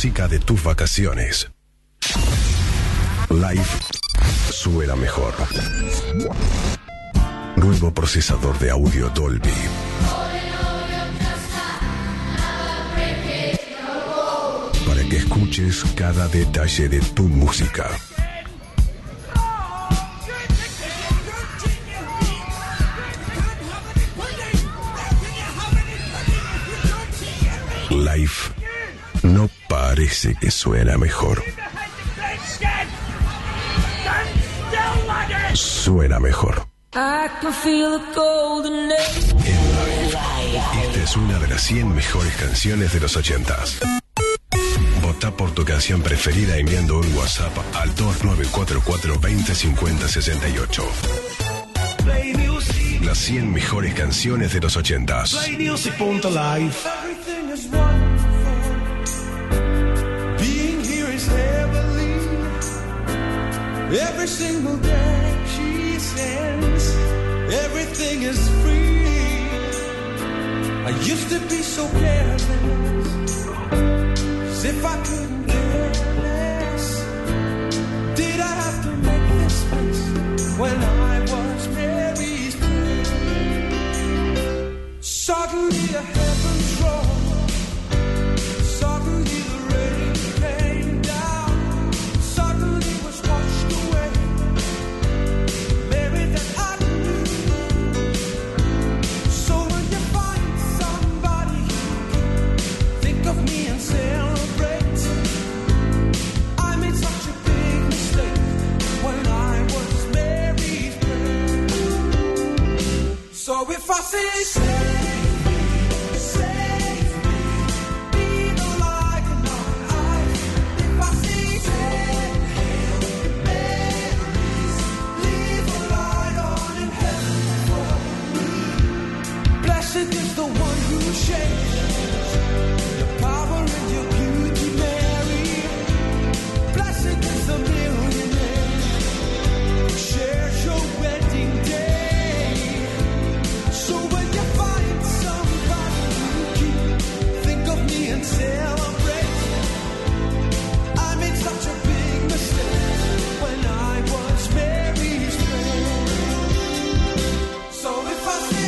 música de tus vacaciones. Live suena mejor. Nuevo procesador de audio Dolby. Para que escuches cada detalle de tu música. Live no parece que suena mejor. Suena mejor. En Live, esta es una de las 100 mejores canciones de los 80s. Vota por tu canción preferida enviando un WhatsApp al 2944-2050-68. Las 100 mejores canciones de los 80s. Playmusic.live. Every single day she sends, everything is free. I used to be so careless, as if I couldn't care less. Did I have to make this space when I was Mary's prayer? Suddenly a heaven's roar. Suddenly the rain came down. Suddenly was washed away. Mary that I knew. So when you find somebody, think of me and celebrate. I made such a big mistake when I was Mary's prayer. So if I say is the one who shares your power and your beauty, Mary. Blessed is the millionaire who shares your wedding day. So when you find somebody you keep, think of me and celebrate. I made such a big mistake when I was Mary's friend. So if I say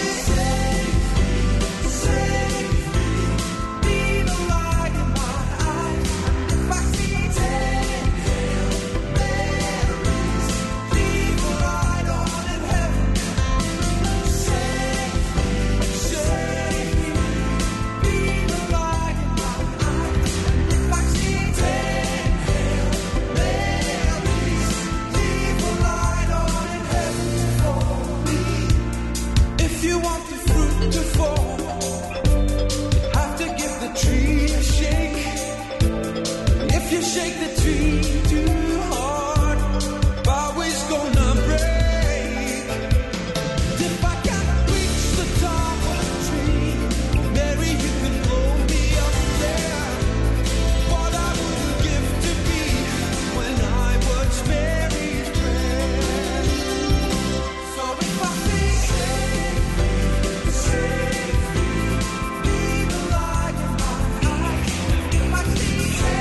shake the tree too hard, bough is gonna break. If I can't reach the top of the tree, Mary, you can blow me up there. What I wouldn't give to be when I was Mary's friend. So if I save me, be the light in my eyes. If I see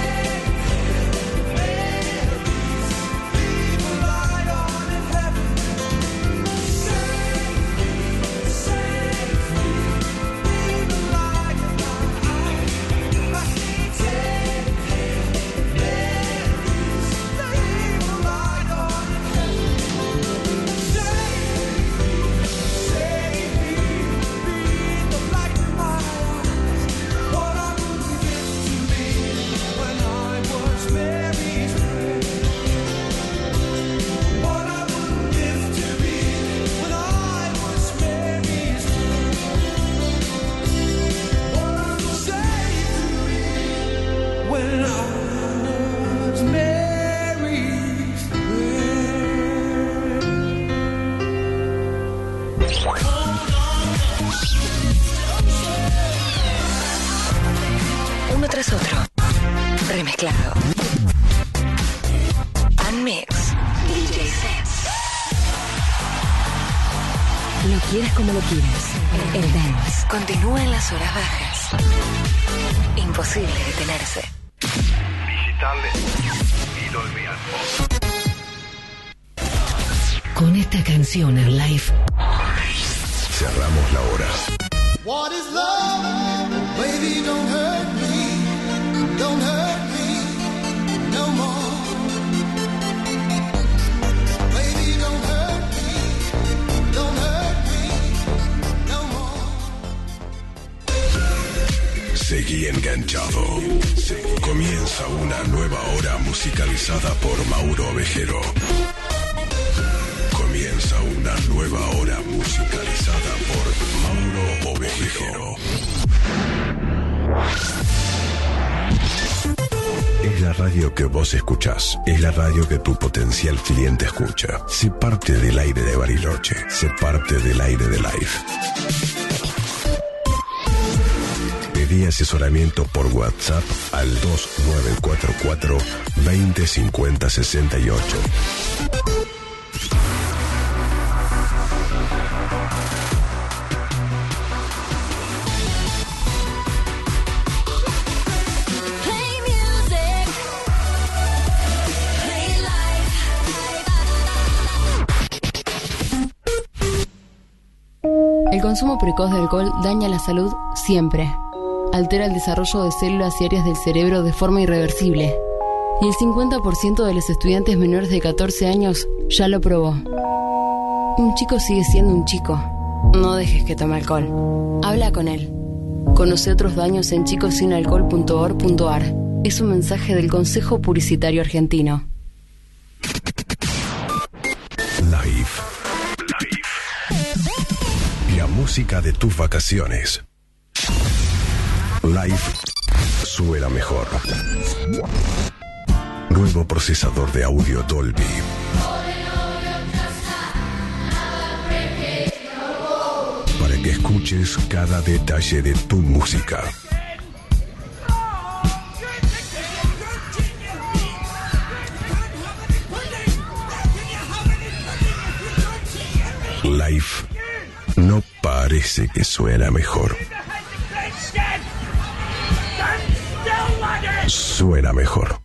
uno tras otro, remezclado. Unmix. DJ sets. Lo quieres como lo quieres. El dance continúa en las horas bajas. Imposible detenerse. Nacional y Dolby Atmos. Con esta canción en live cerramos la hora. What is love? Baby, don't hurt me. Don't hurt me no more. Baby, don't hurt me. Don't hurt me no more. Seguí enganchado. Comienza una nueva hora musicalizada por Mauro Ovejero. Comienza una nueva hora musicalizada por Mauro Ovejero. Es la radio que vos escuchás. Es la radio que tu potencial cliente escucha. Sé parte del aire de Bariloche. Sé parte del aire de Life. Pedí asesoramiento por WhatsApp al 2944 2050 68. El consumo precoz de alcohol daña la salud siempre. Altera el desarrollo de células y áreas del cerebro de forma irreversible. Y el 50% de los estudiantes menores de 14 años ya lo probó. Un chico sigue siendo un chico. No dejes que tome alcohol. Habla con él. Conoce otros daños en chicosinalcohol.org.ar. Es un mensaje del Consejo Publicitario Argentino. Life. La música de tus vacaciones. Life suena mejor. Nuevo procesador de audio Dolby. Para que escuches cada detalle de tu música. Life no parece que suena mejor. Suena mejor.